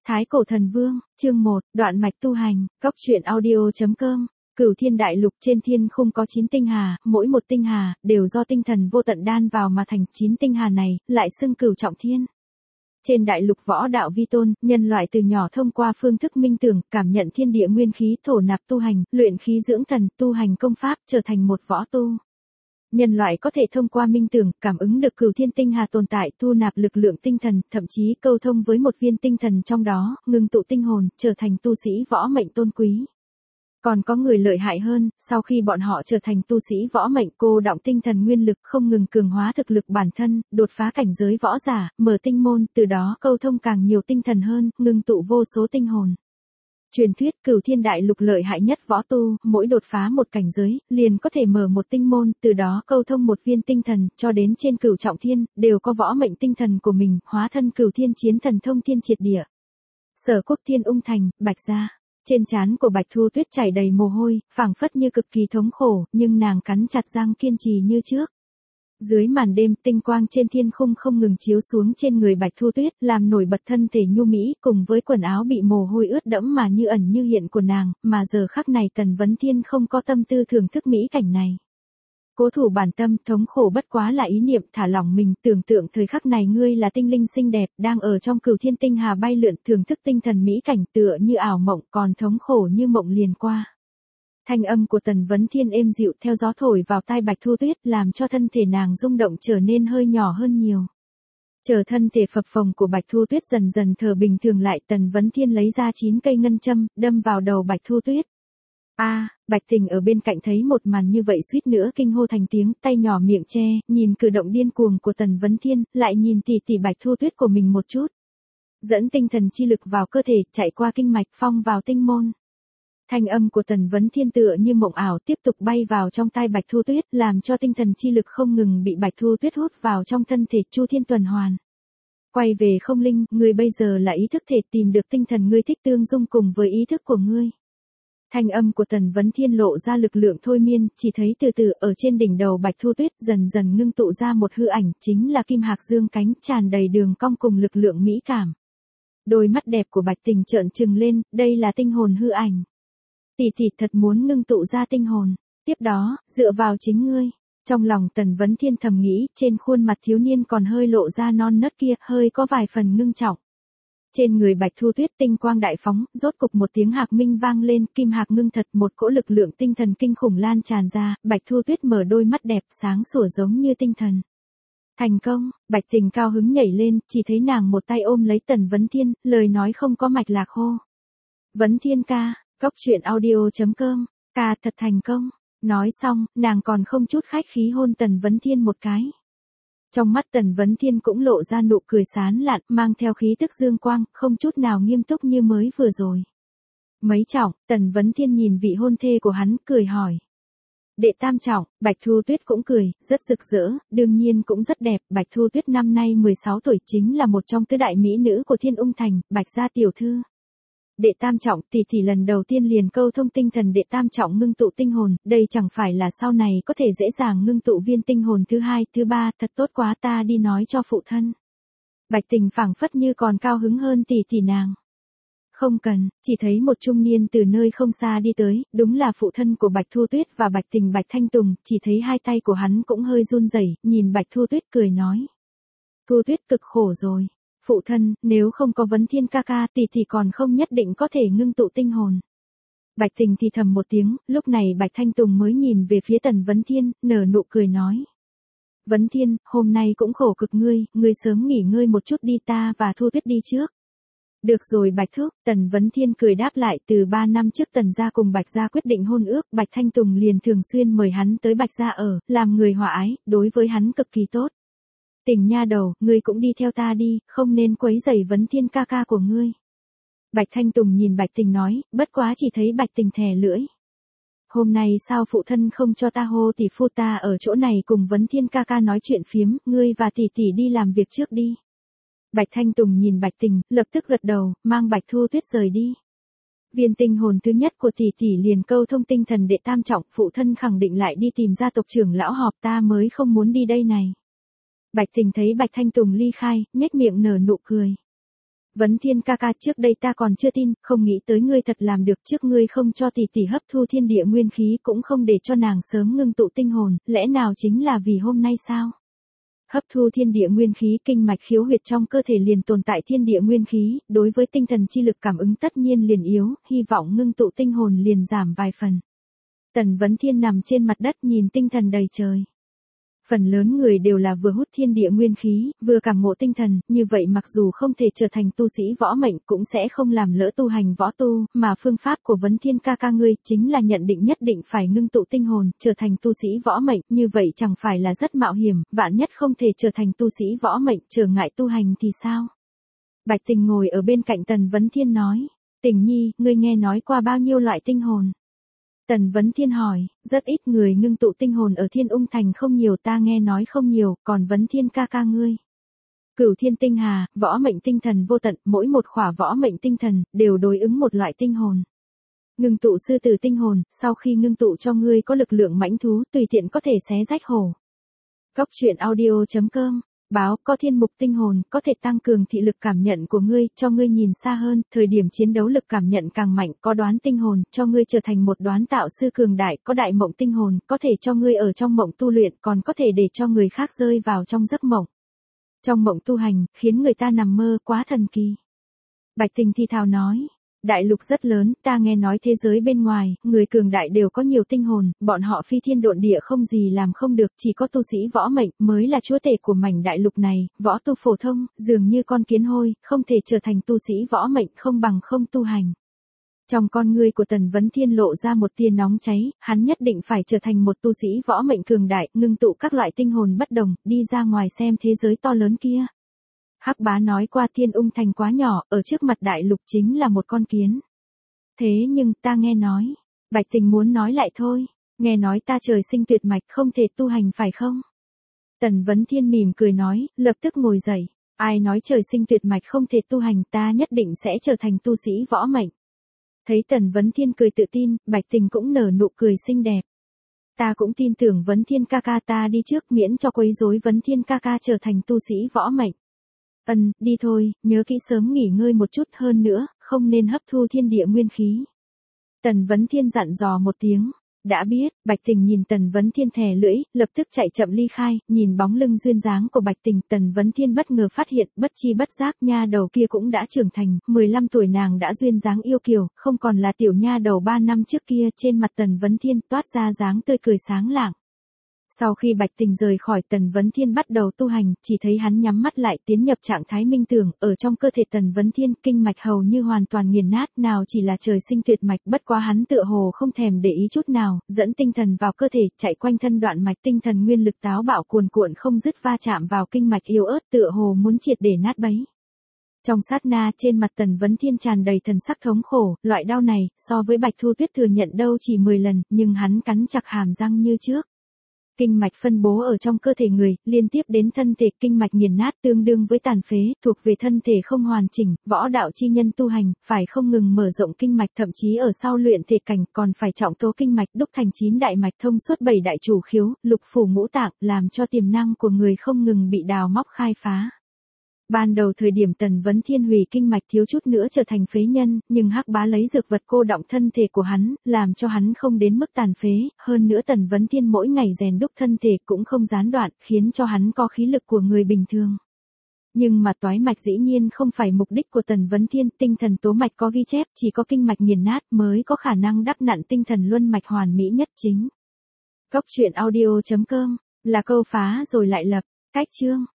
Thái Cổ Thần Vương, chương 1, đoạn mạch tu hành, Cốc truyện audio.com. Cửu Thiên Đại Lục trên thiên khung có 9 tinh hà, mỗi một tinh hà đều do tinh thần vô tận đan vào mà thành. 9 tinh hà này lại xưng Cửu Trọng Thiên. Trên đại lục võ đạo vi tôn, nhân loại từ nhỏ thông qua phương thức minh tưởng, cảm nhận thiên địa nguyên khí, thổ nạp tu hành, luyện khí dưỡng thần, tu hành công pháp, trở thành một võ tu. Nhân loại có thể thông qua minh tưởng, cảm ứng được cửu thiên tinh hà tồn tại, thu nạp lực lượng tinh thần, thậm chí câu thông với một viên tinh thần trong đó, ngưng tụ tinh hồn, trở thành tu sĩ võ mệnh tôn quý. Còn có người lợi hại hơn, sau khi bọn họ trở thành tu sĩ võ mệnh, cô đọng tinh thần nguyên lực, không ngừng cường hóa thực lực bản thân, đột phá cảnh giới võ giả, mở tinh môn, từ đó câu thông càng nhiều tinh thần hơn, ngưng tụ vô số tinh hồn. Truyền thuyết Cửu Thiên Đại Lục lợi hại nhất võ tu, mỗi đột phá một cảnh giới, liền có thể mở một tinh môn, từ đó câu thông một viên tinh thần, cho đến trên Cửu Trọng Thiên, đều có võ mệnh tinh thần của mình, hóa thân Cửu Thiên chiến thần thông thiên triệt địa. Sở Quốc Thiên Ung Thành, Bạch Gia. Trên trán của Bạch Thu Tuyết chảy đầy mồ hôi, phảng phất như cực kỳ thống khổ, nhưng nàng cắn chặt răng kiên trì như trước. Dưới màn đêm, tinh quang trên thiên khung không ngừng chiếu xuống trên người Bạch Thu Tuyết, làm nổi bật thân thể nhu mỹ, cùng với quần áo bị mồ hôi ướt đẫm mà như ẩn như hiện của nàng, mà giờ khắc này Tần Vấn Thiên không có tâm tư thưởng thức mỹ cảnh này. Cố thủ bản tâm, thống khổ bất quá là ý niệm, thả lỏng mình, tưởng tượng thời khắc này ngươi là tinh linh xinh đẹp, đang ở trong Cửu Thiên tinh hà bay lượn, thưởng thức tinh thần mỹ cảnh, tựa như ảo mộng, còn thống khổ như mộng liền qua. Thanh âm của Tần Vấn Thiên êm dịu theo gió thổi vào tai Bạch Thu Tuyết, làm cho thân thể nàng rung động trở nên hơi nhỏ hơn nhiều. Chờ thân thể phập phồng của Bạch Thu Tuyết dần dần thở bình thường lại, Tần Vấn Thiên lấy ra 9 cây ngân châm, đâm vào đầu Bạch Thu Tuyết. Bạch Tình ở bên cạnh thấy một màn như vậy suýt nữa kinh hô thành tiếng, tay nhỏ miệng che, nhìn cử động điên cuồng của Tần Vấn Thiên, lại nhìn tỉ tỉ Bạch Thu Tuyết của mình một chút. Dẫn tinh thần chi lực vào cơ thể, chạy qua kinh mạch, phong vào tinh môn. Thanh âm của Tần Vấn Thiên tựa như mộng ảo tiếp tục bay vào trong tai Bạch Thu Tuyết, làm cho tinh thần chi lực không ngừng bị Bạch Thu Tuyết hút vào trong thân thể, chu thiên tuần hoàn. Quay về không linh, ngươi bây giờ là ý thức thể, tìm được tinh thần ngươi thích tương dung cùng với ý thức của ngươi. Thanh âm của Tần Vấn Thiên lộ ra lực lượng thôi miên, chỉ thấy từ từ ở trên đỉnh đầu Bạch Thu Tuyết dần dần ngưng tụ ra một hư ảnh, chính là Kim Hạc dương cánh, tràn đầy đường cong cùng lực lượng mỹ cảm. Đôi mắt đẹp của Bạch Tình trợn trừng lên, đây là tinh hồn hư ảnh. Tỷ tỷ thật muốn ngưng tụ ra tinh hồn, tiếp đó, dựa vào chính ngươi. Trong lòng Tần Vấn Thiên thầm nghĩ, trên khuôn mặt thiếu niên còn hơi lộ ra non nớt kia, hơi có vài phần ngưng trọng. Trên người Bạch Thu Tuyết tinh quang đại phóng, rốt cục một tiếng hạc minh vang lên, kim hạc ngưng thật, một cỗ lực lượng tinh thần kinh khủng lan tràn ra, Bạch Thu Tuyết mở đôi mắt đẹp sáng sủa giống như tinh thần. Thành công, Bạch Tình cao hứng nhảy lên, chỉ thấy nàng một tay ôm lấy Tần Vấn Thiên, lời nói không có mạch lạc hô. Vấn Thiên ca, Cốc truyện audio.com, ca thật thành công. Nói xong, nàng còn không chút khách khí hôn Tần Vấn Thiên một cái. Trong mắt Tần Vấn Thiên cũng lộ ra nụ cười sán lạn, mang theo khí tức dương quang, không chút nào nghiêm túc như mới vừa rồi. Mấy trọng, Tần Vấn Thiên nhìn vị hôn thê của hắn, cười hỏi. Đệ tam trọng, Bạch Thu Tuyết cũng cười, rất rực rỡ, đương nhiên cũng rất đẹp, Bạch Thu Tuyết năm nay 16 tuổi, chính là một trong tứ đại mỹ nữ của Thiên Ung Thành, Bạch gia tiểu thư. Đệ tam trọng, tỷ lần đầu tiên liền câu thông tinh thần đệ tam trọng ngưng tụ tinh hồn, đây chẳng phải là sau này có thể dễ dàng ngưng tụ viên tinh hồn thứ hai, thứ ba, thật tốt quá, ta đi nói cho phụ thân. Bạch Tình phảng phất như còn cao hứng hơn tỷ nàng. Không cần, chỉ thấy một trung niên từ nơi không xa đi tới, đúng là phụ thân của Bạch Thu Tuyết và Bạch Tình Bạch Thanh Tùng, chỉ thấy hai tay của hắn cũng hơi run rẩy, nhìn Bạch Thu Tuyết cười nói. Thu Tuyết cực khổ rồi. Phụ thân, nếu không có Vấn Thiên ca ca tỷ còn không nhất định có thể ngưng tụ tinh hồn. Bạch Tình thì thầm một tiếng, lúc này Bạch Thanh Tùng mới nhìn về phía Tần Vấn Thiên, nở nụ cười nói. Vấn Thiên, hôm nay cũng khổ cực ngươi sớm nghỉ ngơi một chút đi, ta và Thu Tuyết đi trước. Được rồi Bạch Thúc, Tần Vấn Thiên cười đáp lại, từ 3 năm trước Tần gia cùng Bạch gia quyết định hôn ước, Bạch Thanh Tùng liền thường xuyên mời hắn tới Bạch gia ở, làm người hòa ái, đối với hắn cực kỳ tốt. Tình nha đầu, ngươi cũng đi theo ta đi, không nên quấy rầy Vấn Thiên ca ca của ngươi. Bạch Thanh Tùng nhìn Bạch Tình nói, bất quá chỉ thấy Bạch Tình thè lưỡi. Hôm nay sao phụ thân không cho ta hô tỷ phu, ta ở chỗ này cùng Vấn Thiên ca ca nói chuyện phiếm, ngươi và tỷ đi làm việc trước đi. Bạch Thanh Tùng nhìn Bạch Tình, lập tức gật đầu, mang Bạch Thu Tuyết rời đi. Viên tinh hồn thứ nhất của tỷ liền câu thông tinh thần đệ tam trọng, phụ thân khẳng định lại đi tìm gia tộc trưởng lão họp, ta mới không muốn đi đây này. Bạch Tình thấy Bạch Thanh Tùng ly khai, nhếch miệng nở nụ cười. Vấn Thiên ca ca, trước đây ta còn chưa tin, không nghĩ tới ngươi thật làm được, trước ngươi không cho tỷ tỷ hấp thu thiên địa nguyên khí cũng không để cho nàng sớm ngưng tụ tinh hồn, lẽ nào chính là vì hôm nay sao? Hấp thu thiên địa nguyên khí, kinh mạch khiếu huyệt trong cơ thể liền tồn tại thiên địa nguyên khí, đối với tinh thần chi lực cảm ứng tất nhiên liền yếu, hy vọng ngưng tụ tinh hồn liền giảm vài phần. Tần Vấn Thiên nằm trên mặt đất nhìn tinh thần đầy trời. Phần lớn người đều là vừa hút thiên địa nguyên khí, vừa cảm ngộ tinh thần, như vậy mặc dù không thể trở thành tu sĩ võ mệnh cũng sẽ không làm lỡ tu hành võ tu, mà phương pháp của Vấn Thiên ca ca ngươi chính là nhận định nhất định phải ngưng tụ tinh hồn, trở thành tu sĩ võ mệnh, như vậy chẳng phải là rất mạo hiểm, vạn nhất không thể trở thành tu sĩ võ mệnh, trở ngại tu hành thì sao? Bạch Tình ngồi ở bên cạnh Tần Vấn Thiên nói, Tình nhi, ngươi nghe nói qua bao nhiêu loại tinh hồn? Tần Vấn Thiên hỏi, rất ít người ngưng tụ tinh hồn ở Thiên Ung Thành không nhiều, ta nghe nói không nhiều, còn Vấn Thiên ca ca ngươi. Cửu thiên tinh hà, võ mệnh tinh thần vô tận, mỗi một khỏa võ mệnh tinh thần, đều đối ứng một loại tinh hồn. Ngưng tụ sư tử tinh hồn, sau khi ngưng tụ cho ngươi có lực lượng mãnh thú, tùy tiện có thể xé rách hổ. Góc truyện audio.com báo có thiên mục tinh hồn, có thể tăng cường thị lực cảm nhận của ngươi, cho ngươi nhìn xa hơn, thời điểm chiến đấu lực cảm nhận càng mạnh, có đoán tinh hồn, cho ngươi trở thành một đoán tạo sư cường đại, có đại mộng tinh hồn, có thể cho ngươi ở trong mộng tu luyện, còn có thể để cho người khác rơi vào trong giấc mộng. Trong mộng tu hành, khiến người ta nằm mơ, quá thần kỳ. Bạch Tình thì thào nói. Đại lục rất lớn, ta nghe nói thế giới bên ngoài, người cường đại đều có nhiều tinh hồn, bọn họ phi thiên độn địa không gì làm không được, chỉ có tu sĩ võ mệnh mới là chúa tể của mảnh đại lục này, võ tu phổ thông, dường như con kiến hôi, không thể trở thành tu sĩ võ mệnh, không bằng không tu hành. Trong con ngươi của Tần Vấn Thiên lộ ra một tia nóng cháy, hắn nhất định phải trở thành một tu sĩ võ mệnh cường đại, ngưng tụ các loại tinh hồn bất đồng, đi ra ngoài xem thế giới to lớn kia. Hắc Bá nói qua Thiên Ung Thành quá nhỏ, ở trước mặt đại lục chính là một con kiến. Thế nhưng ta nghe nói, Bạch Tình muốn nói lại thôi, nghe nói ta trời sinh tuyệt mạch không thể tu hành phải không? Tần Vấn Thiên mỉm cười nói, lập tức ngồi dậy, ai nói trời sinh tuyệt mạch không thể tu hành, ta nhất định sẽ trở thành tu sĩ võ mệnh. Thấy Tần Vấn Thiên cười tự tin, Bạch Tình cũng nở nụ cười xinh đẹp. Ta cũng tin tưởng Vấn Thiên ca ca, ta đi trước miễn cho quấy rối Vấn Thiên ca ca trở thành tu sĩ võ mệnh. Đi thôi, nhớ kỹ sớm nghỉ ngơi một chút, hơn nữa, không nên hấp thu thiên địa nguyên khí. Tần Vấn Thiên dặn dò một tiếng. Đã biết, Bạch Tình nhìn Tần Vấn Thiên thè lưỡi, lập tức chạy chậm ly khai, nhìn bóng lưng duyên dáng của Bạch Tình, Tần Vấn Thiên bất ngờ phát hiện, bất chi bất giác nha đầu kia cũng đã trưởng thành, 15 tuổi nàng đã duyên dáng yêu kiều, không còn là tiểu nha đầu 3 năm trước kia, trên mặt Tần Vấn Thiên toát ra dáng tươi cười sáng lạng. Sau khi Bạch Tình rời khỏi, Tần Vấn Thiên bắt đầu tu hành, chỉ thấy hắn nhắm mắt lại tiến nhập trạng thái minh tưởng, ở trong cơ thể Tần Vấn Thiên, kinh mạch hầu như hoàn toàn nghiền nát, nào chỉ là trời sinh tuyệt mạch, bất quá hắn tựa hồ không thèm để ý chút nào, dẫn tinh thần vào cơ thể, chạy quanh thân đoạn mạch, tinh thần nguyên lực táo bạo cuồn cuộn không dứt va chạm vào kinh mạch yếu ớt, tựa hồ muốn triệt để nát bấy. Trong sát na, trên mặt Tần Vấn Thiên tràn đầy thần sắc thống khổ, loại đau này, so với Bạch Thu Tuyết thừa nhận đâu chỉ 10 lần, nhưng hắn cắn chặt hàm răng như trước. Kinh mạch phân bố ở trong cơ thể người, liên tiếp đến thân thể, kinh mạch nghiền nát tương đương với tàn phế, thuộc về thân thể không hoàn chỉnh, võ đạo chi nhân tu hành, phải không ngừng mở rộng kinh mạch, thậm chí ở sau luyện thể cảnh còn phải trọng tố kinh mạch, đúc thành 9 đại mạch, thông suốt 7 đại chủ khiếu, lục phủ ngũ tạng, làm cho tiềm năng của người không ngừng bị đào móc khai phá. Ban đầu thời điểm Tần Vấn Thiên hủy kinh mạch thiếu chút nữa trở thành phế nhân, nhưng Hắc Bá lấy dược vật cô động thân thể của hắn, làm cho hắn không đến mức tàn phế, hơn nữa Tần Vấn Thiên mỗi ngày rèn đúc thân thể cũng không gián đoạn, khiến cho hắn có khí lực của người bình thường. Nhưng mà toái mạch dĩ nhiên không phải mục đích của Tần Vấn Thiên, tinh thần tố mạch có ghi chép, chỉ có kinh mạch nghiền nát mới có khả năng đắp nặn tinh thần luân mạch hoàn mỹ nhất chính. Góc truyện audio.com là câu phá rồi lại lập, cách chương.